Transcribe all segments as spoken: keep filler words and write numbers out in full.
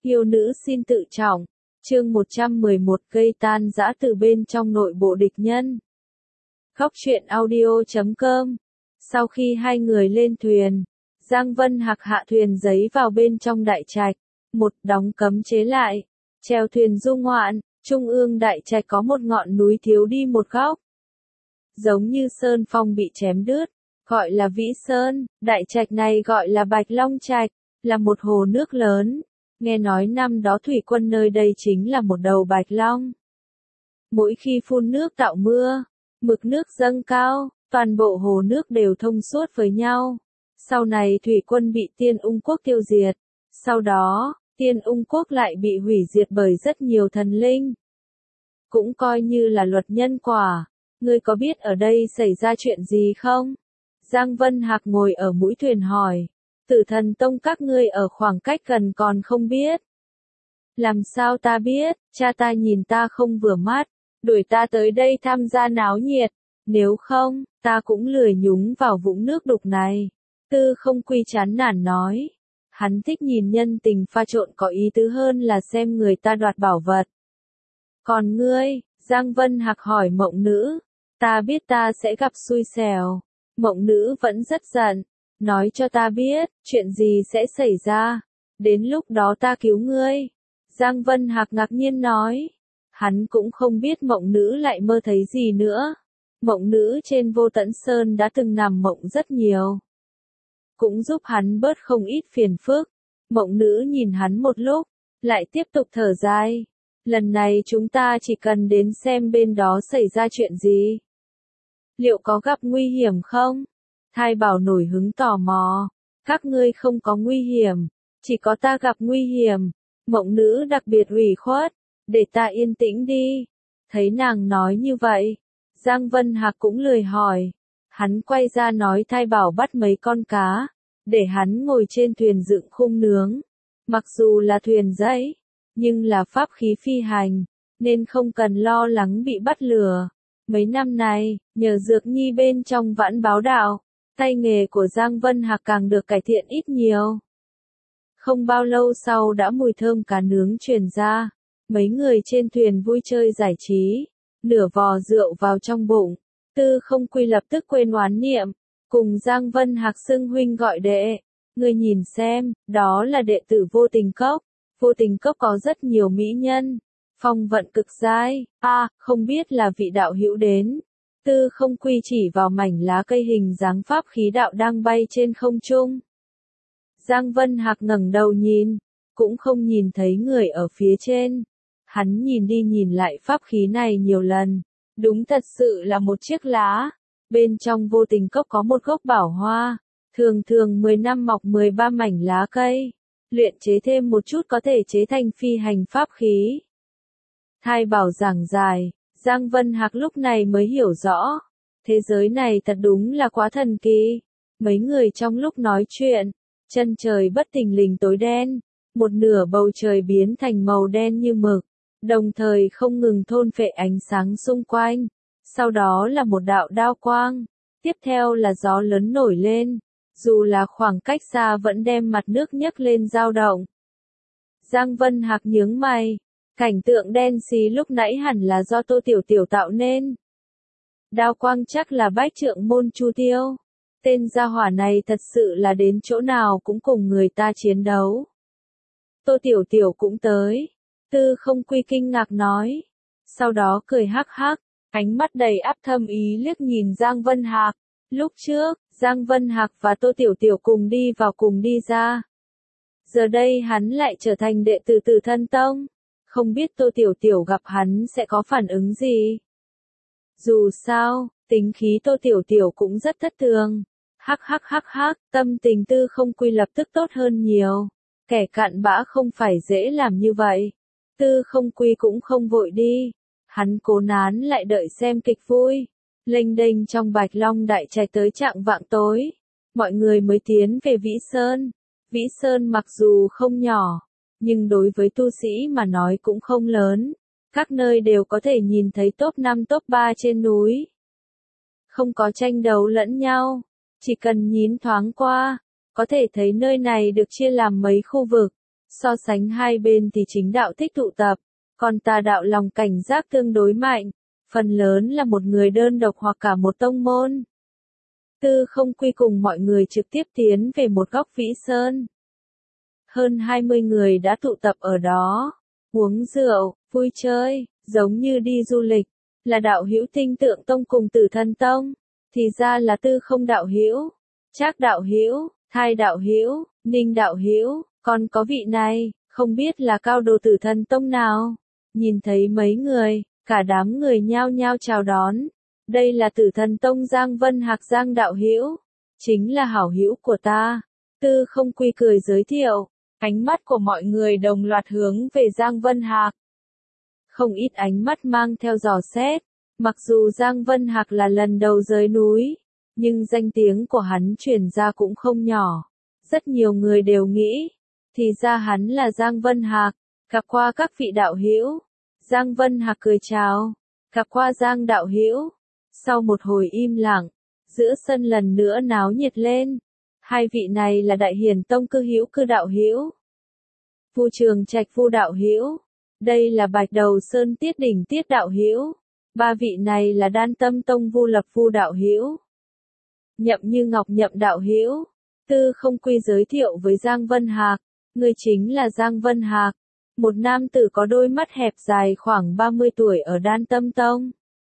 Yêu nữ xin tự trọng. Chương một trăm mười một gây tan rã từ bên trong nội bộ địch nhân. Góc truyện audio chấm com. Sau khi hai người lên thuyền, Giang Vân Hạc hạ thuyền giấy vào bên trong đại trạch. Một, đóng cấm chế lại. Chèo thuyền du ngoạn, trung ương đại trạch có một ngọn núi thiếu đi một góc. Giống như sơn phong bị chém đứt, gọi là Vĩ Sơn, đại trạch này gọi là Bạch Long Trạch, là một hồ nước lớn. Nghe nói năm đó thủy quân nơi đây chính là một đầu bạch long. Mỗi khi phun nước tạo mưa, mực nước dâng cao, toàn bộ hồ nước đều thông suốt với nhau. Sau này thủy quân bị Tiên Ung Quốc tiêu diệt. Sau đó, Tiên Ung Quốc lại bị hủy diệt bởi rất nhiều thần linh. Cũng coi như là luật nhân quả. Ngươi có biết ở đây xảy ra chuyện gì không? Giang Vân Hạc ngồi ở mũi thuyền hỏi. Tử Thần Tông các ngươi ở khoảng cách gần còn không biết. Làm sao ta biết, cha ta nhìn ta không vừa mắt, đuổi ta tới đây tham gia náo nhiệt, nếu không, ta cũng lười nhúng vào vũng nước đục này. Tư Không Quy chán nản nói, hắn thích nhìn nhân tình pha trộn có ý tứ hơn là xem người ta đoạt bảo vật. Còn ngươi, Giang Vân Hạc hỏi Mộng Nữ, ta biết ta sẽ gặp xui xẻo. Mộng Nữ vẫn rất giận. Nói cho ta biết, chuyện gì sẽ xảy ra. Đến lúc đó ta cứu ngươi. Giang Vân Hạc ngạc nhiên nói. Hắn cũng không biết Mộng Nữ lại mơ thấy gì nữa. Mộng Nữ trên Vô Tận Sơn đã từng nằm mộng rất nhiều. Cũng giúp hắn bớt không ít phiền phức. Mộng Nữ nhìn hắn một lúc, lại tiếp tục thở dài. Lần này chúng ta chỉ cần đến xem bên đó xảy ra chuyện gì. Liệu có gặp nguy hiểm không? Thai Bảo nổi hứng tò mò. Các ngươi không có nguy hiểm, chỉ có ta gặp nguy hiểm. Mộng Nữ đặc biệt ủy khuất, để ta yên tĩnh đi. Thấy nàng nói như vậy, Giang Vân Hạc cũng lười hỏi. Hắn quay ra nói Thai Bảo bắt mấy con cá, để hắn ngồi trên thuyền dựng khung nướng. Mặc dù là thuyền giấy, nhưng là pháp khí phi hành, nên không cần lo lắng bị bắt lừa. Mấy năm này, nhờ Dược Nhi bên trong Vãn Báo Đạo, tay nghề của Giang Vân Hạc càng được cải thiện ít nhiều. Không bao lâu sau đã mùi thơm cá nướng truyền ra. Mấy người trên thuyền vui chơi giải trí. Nửa vò rượu vào trong bụng. Tư Không Quy lập tức quên oán niệm. Cùng Giang Vân Hạc xưng huynh gọi đệ. Ngươi nhìn xem, đó là đệ tử Vô Tình Cốc. Vô Tình Cốc có rất nhiều mỹ nhân. Phong vận cực giai. A, à, không biết là vị đạo hữu đến. Tư Không Quy chỉ vào mảnh lá cây hình dáng pháp khí đạo đang bay trên không trung. Giang Vân Hạc ngẩng đầu nhìn, cũng không nhìn thấy người ở phía trên. Hắn nhìn đi nhìn lại pháp khí này nhiều lần, đúng thật sự là một chiếc lá. Bên trong Vô Tình Cốc có một gốc bảo hoa, thường thường mười năm mọc mười ba mảnh lá cây. Luyện chế thêm một chút có thể chế thành phi hành pháp khí. Thai Bảo giảng dài. Giang Vân Hạc lúc này mới hiểu rõ. Thế giới này thật đúng là quá thần kỳ. Mấy người trong lúc nói chuyện, chân trời bất thình lình tối đen. Một nửa bầu trời biến thành màu đen như mực. Đồng thời không ngừng thôn phệ ánh sáng xung quanh. Sau đó là một đạo đao quang. Tiếp theo là gió lớn nổi lên. Dù là khoảng cách xa vẫn đem mặt nước nhấc lên dao động. Giang Vân Hạc nhướng mày. Cảnh tượng đen xí lúc nãy hẳn là do Tô Tiểu Tiểu tạo nên. Đao quang chắc là Bách Trượng Môn Chu Tiêu. Tên gia hỏa này thật sự là đến chỗ nào cũng cùng người ta chiến đấu. Tô Tiểu Tiểu cũng tới. Tư Không Quy kinh ngạc nói. Sau đó cười hắc hắc, ánh mắt đầy áp thâm ý liếc nhìn Giang Vân Hạc. Lúc trước, Giang Vân Hạc và Tô Tiểu Tiểu cùng đi vào cùng đi ra. Giờ đây hắn lại trở thành đệ tử Tử Thần Tông. Không biết Tô Tiểu Tiểu gặp hắn sẽ có phản ứng gì. Dù sao, tính khí Tô Tiểu Tiểu cũng rất thất thường. Hắc hắc hắc hắc, tâm tình Tư Không Quy lập tức tốt hơn nhiều. Kẻ cặn bã không phải dễ làm như vậy. Tư Không Quy cũng không vội đi. Hắn cố nán lại đợi xem kịch vui. Lênh đênh trong Bạch Long đại trạch tới trạng vạng tối. Mọi người mới tiến về Vĩ Sơn. Vĩ Sơn mặc dù không nhỏ, nhưng đối với tu sĩ mà nói cũng không lớn. Các nơi đều có thể nhìn thấy top năm top ba trên núi. Không có tranh đấu lẫn nhau. Chỉ cần nhìn thoáng qua, có thể thấy nơi này được chia làm mấy khu vực. So sánh hai bên thì chính đạo thích tụ tập, còn tà đạo lòng cảnh giác tương đối mạnh, phần lớn là một người đơn độc hoặc cả một tông môn. Tư Không Quy cùng mọi người trực tiếp tiến về một góc Vĩ Sơn. Hơn hai mươi người đã tụ tập ở đó, uống rượu, vui chơi, giống như đi du lịch, là đạo hữu Tinh Tượng Tông cùng Tử Thần Tông, thì ra là Tư Không đạo hữu, Trác đạo hữu, Thai đạo hữu, Ninh đạo hữu, còn có vị này, không biết là cao đồ Tử Thần Tông nào. Nhìn thấy mấy người, cả đám người nhao nhao chào đón. Đây là Tử Thần Tông Giang Vân Hạc Giang đạo hữu, chính là hảo hữu của ta. Tư Không Quy cười giới thiệu, ánh mắt của mọi người đồng loạt hướng về Giang Vân Hạc. Không ít ánh mắt mang theo dò xét, mặc dù Giang Vân Hạc là lần đầu rời núi, nhưng danh tiếng của hắn truyền ra cũng không nhỏ. Rất nhiều người đều nghĩ, thì ra hắn là Giang Vân Hạc, gặp qua các vị đạo hữu. Giang Vân Hạc cười chào, gặp qua Giang đạo hữu. Sau một hồi im lặng, giữa sân lần nữa náo nhiệt lên. Hai vị này là Đại Hiền Tông Cư Hữu Cư đạo hữu, Vu Trường Trạch Vu đạo hữu, đây là Bạch Đầu Sơn Tiết Đỉnh Tiết đạo hữu, ba vị này là Đan Tâm Tông Vu Lập Vu đạo hữu, Nhậm Như Ngọc Nhậm đạo hữu. Tư Không Quy giới thiệu với Giang Vân Hạc, người chính là Giang Vân Hạc, một nam tử có đôi mắt hẹp dài khoảng ba mươi tuổi ở Đan Tâm Tông.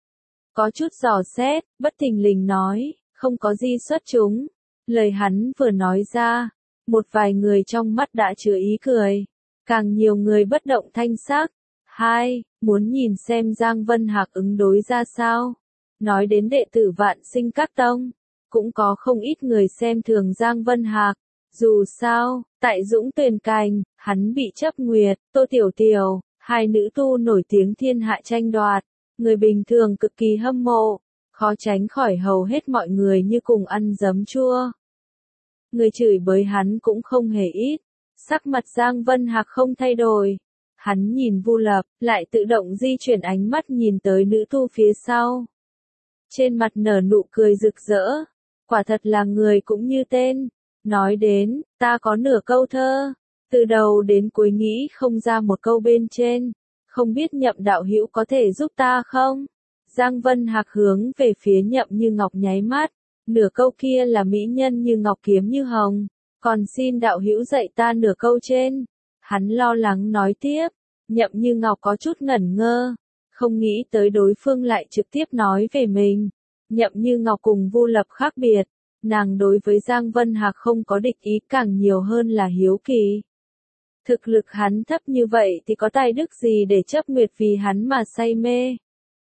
Có chút dò xét, bất thình lình nói, không có gì xuất chúng. Lời hắn vừa nói ra, một vài người trong mắt đã chứa ý cười, càng nhiều người bất động thanh sắc. Hai, muốn nhìn xem Giang Vân Hạc ứng đối ra sao. Nói đến đệ tử Vạn Sinh Các Tông, cũng có không ít người xem thường Giang Vân Hạc. Dù sao, tại Dũng Tuyền Cành, hắn bị chấp nguyệt, Tô Tiểu Tiểu, hai nữ tu nổi tiếng thiên hạ tranh đoạt. Người bình thường cực kỳ hâm mộ, khó tránh khỏi hầu hết mọi người như cùng ăn giấm chua. Người chửi bới hắn cũng không hề ít, sắc mặt Giang Vân Hạc không thay đổi. Hắn nhìn Vu Lập, lại tự động di chuyển ánh mắt nhìn tới nữ tu phía sau. Trên mặt nở nụ cười rực rỡ, quả thật là người cũng như tên. Nói đến, ta có nửa câu thơ, từ đầu đến cuối nghĩ không ra một câu bên trên. Không biết Nhậm đạo hữu có thể giúp ta không? Giang Vân Hạc hướng về phía Nhậm Như Ngọc nháy mắt, nửa câu kia là mỹ nhân như ngọc kiếm như hồng, còn xin đạo hữu dạy ta nửa câu trên. Hắn lo lắng nói tiếp, Nhậm Như Ngọc có chút ngẩn ngơ, không nghĩ tới đối phương lại trực tiếp nói về mình. Nhậm Như Ngọc cùng Vu Lập khác biệt, nàng đối với Giang Vân Hạc không có địch ý, càng nhiều hơn là hiếu kỳ. Thực lực hắn thấp như vậy thì có tài đức gì để chấp nguyệt vì hắn mà say mê.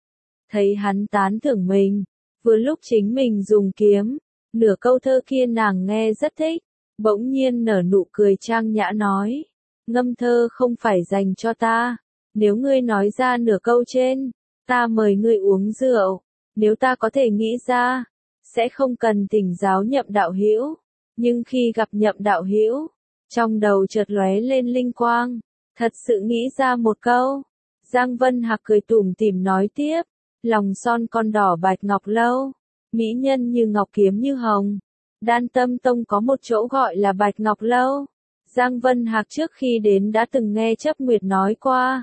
Thấy hắn tán thưởng mình, vừa lúc chính mình dùng kiếm, nửa câu thơ kia nàng nghe rất thích, bỗng nhiên nở nụ cười trang nhã nói, ngâm thơ không phải dành cho ta, nếu ngươi nói ra nửa câu trên, ta mời ngươi uống rượu, nếu ta có thể nghĩ ra, sẽ không cần thỉnh giáo Nhậm đạo hữu, nhưng khi gặp Nhậm đạo hữu, trong đầu chợt lóe lên linh quang, thật sự nghĩ ra một câu. Giang Vân Hạc cười tủm tỉm nói tiếp, lòng son con đỏ bạch ngọc lâu, mỹ nhân như ngọc kiếm như hồng. Đan Tâm Tông có một chỗ gọi là Bạch Ngọc Lâu. Giang Vân Hạc trước khi đến đã từng nghe chấp nguyệt nói qua.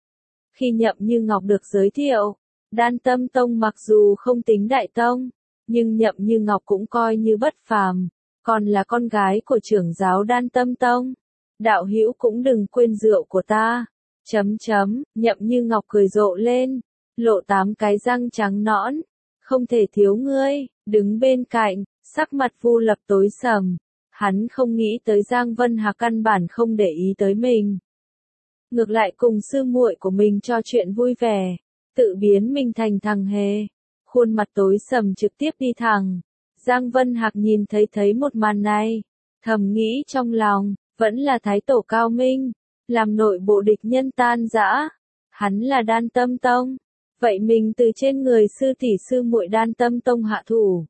Khi Nhậm Như Ngọc được giới thiệu, Đan Tâm Tông mặc dù không tính đại tông, nhưng Nhậm Như Ngọc cũng coi như bất phàm, còn là con gái của trưởng giáo Đan Tâm Tông. Đạo hữu cũng đừng quên rượu của ta. Chấm chấm, Nhậm Như Ngọc cười rộ lên, lộ tám cái răng trắng nõn, không thể thiếu ngươi. Đứng bên cạnh, sắc mặt Vu Lập tối sầm, hắn không nghĩ tới Giang Vân Hạc căn bản không để ý tới mình. Ngược lại cùng sư muội của mình trò chuyện vui vẻ, tự biến mình thành thằng hề. Khuôn mặt tối sầm trực tiếp đi thẳng. Giang Vân Hạc nhìn thấy thấy một màn này, thầm nghĩ trong lòng, vẫn là thái tổ cao minh, làm nội bộ địch nhân tan rã. Hắn là Đan Tâm Tông, vậy mình từ trên người sư tỷ sư muội Đan Tâm Tông hạ thủ.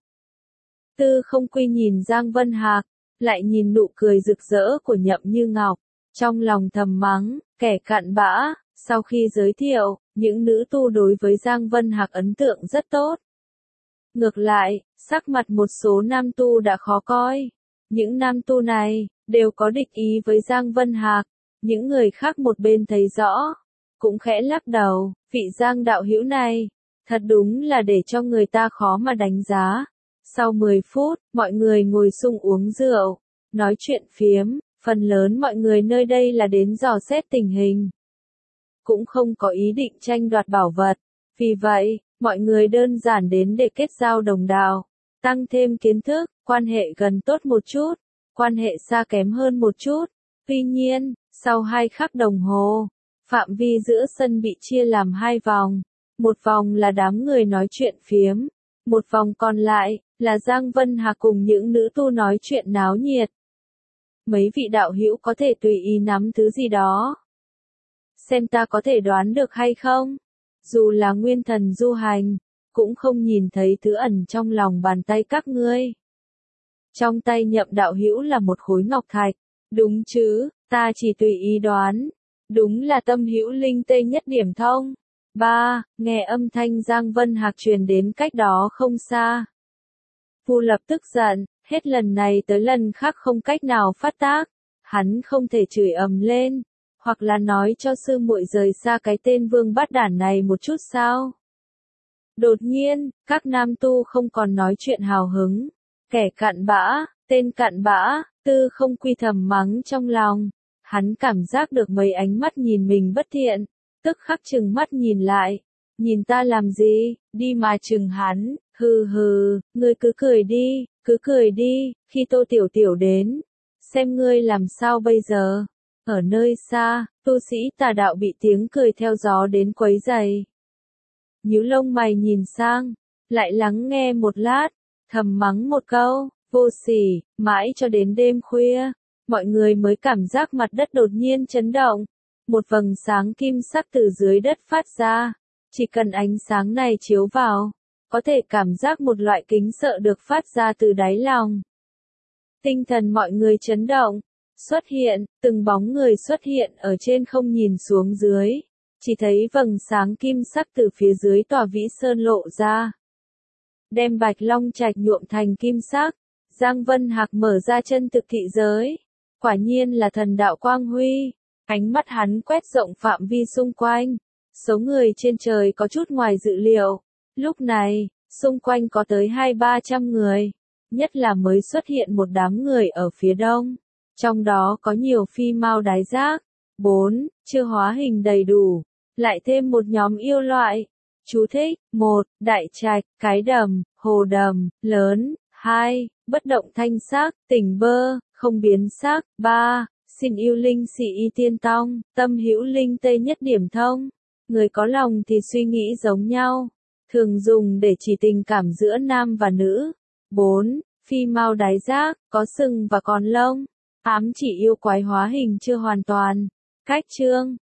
Tư Không Quy nhìn Giang Vân Hạc, lại nhìn nụ cười rực rỡ của Nhậm Như Ngọc, trong lòng thầm mắng, kẻ cặn bã. Sau khi giới thiệu, những nữ tu đối với Giang Vân Hạc ấn tượng rất tốt. Ngược lại, sắc mặt một số nam tu đã khó coi. Những nam tu này, đều có địch ý với Giang Vân Hạc. Những người khác một bên thấy rõ, cũng khẽ lắc đầu, vị Giang đạo hữu này, thật đúng là để cho người ta khó mà đánh giá. Sau mười phút, mọi người ngồi xung uống rượu, nói chuyện phiếm, phần lớn mọi người nơi đây là đến dò xét tình hình. Cũng không có ý định tranh đoạt bảo vật, vì vậy, mọi người đơn giản đến để kết giao đồng đạo, tăng thêm kiến thức, quan hệ gần tốt một chút, quan hệ xa kém hơn một chút. Tuy nhiên, sau hai khắc đồng hồ, phạm vi giữa sân bị chia làm hai vòng. Một vòng là đám người nói chuyện phiếm, một vòng còn lại là Giang Vân Hạc cùng những nữ tu nói chuyện náo nhiệt. Mấy vị đạo hữu có thể tùy ý nắm thứ gì đó. Xem ta có thể đoán được hay không? Dù là nguyên thần du hành, cũng không nhìn thấy thứ ẩn trong lòng bàn tay các ngươi. Trong tay Nhậm đạo hữu là một khối ngọc thạch, đúng chứ, ta chỉ tùy ý đoán. Đúng là tâm hữu linh tê nhất điểm thông. Ba, nghe âm thanh Giang Vân Hạc truyền đến cách đó không xa. Vu Lập tức giận, hết lần này tới lần khác không cách nào phát tác. Hắn không thể chửi ầm lên, hoặc là nói cho sư muội rời xa cái tên vương bát đản này một chút sao. Đột nhiên, các nam tu không còn nói chuyện hào hứng. Kẻ cặn bã, tên cặn bã, tư không quy thầm mắng trong lòng. Hắn cảm giác được mấy ánh mắt nhìn mình bất thiện, tức khắc chừng mắt nhìn lại. Nhìn ta làm gì, đi mà chừng hắn, hừ hừ, ngươi cứ cười đi, cứ cười đi, khi Tô Tiểu Tiểu đến, xem ngươi làm sao bây giờ. Ở nơi xa, tu sĩ tà đạo bị tiếng cười theo gió đến quấy rầy. Nhíu lông mày nhìn sang, lại lắng nghe một lát, thầm mắng một câu, vô sỉ, mãi cho đến đêm khuya, mọi người mới cảm giác mặt đất đột nhiên chấn động. Một vầng sáng kim sắc từ dưới đất phát ra, chỉ cần ánh sáng này chiếu vào, có thể cảm giác một loại kính sợ được phát ra từ đáy lòng. Tinh thần mọi người chấn động, xuất hiện, từng bóng người xuất hiện ở trên không nhìn xuống dưới, chỉ thấy vầng sáng kim sắc từ phía dưới tòa Vĩ Sơn lộ ra. Đem Bạch Long Trạch nhuộm thành kim sắc, Giang Vân Hạc mở ra chân thực thị giới, quả nhiên là thần đạo quang huy. Ánh mắt hắn quét rộng phạm vi xung quanh, số người trên trời có chút ngoài dự liệu. Lúc này, xung quanh có tới hai ba trăm người, nhất là mới xuất hiện một đám người ở phía đông, trong đó có nhiều phi mao đái giác, bốn, chưa hóa hình đầy đủ, lại thêm một nhóm yêu loại. Chú thích, một, đại trạch, cái đầm, hồ đầm, lớn, hai, bất động thanh sắc, tỉnh bơ, không biến sắc, ba, xin yêu linh sĩ y tiên tông, tâm hữu linh tây nhất điểm thông. Người có lòng thì suy nghĩ giống nhau, thường dùng để chỉ tình cảm giữa nam và nữ. bốn. Phi mao đái giác, có sừng và còn lông, ám chỉ yêu quái hóa hình chưa hoàn toàn. Cách chương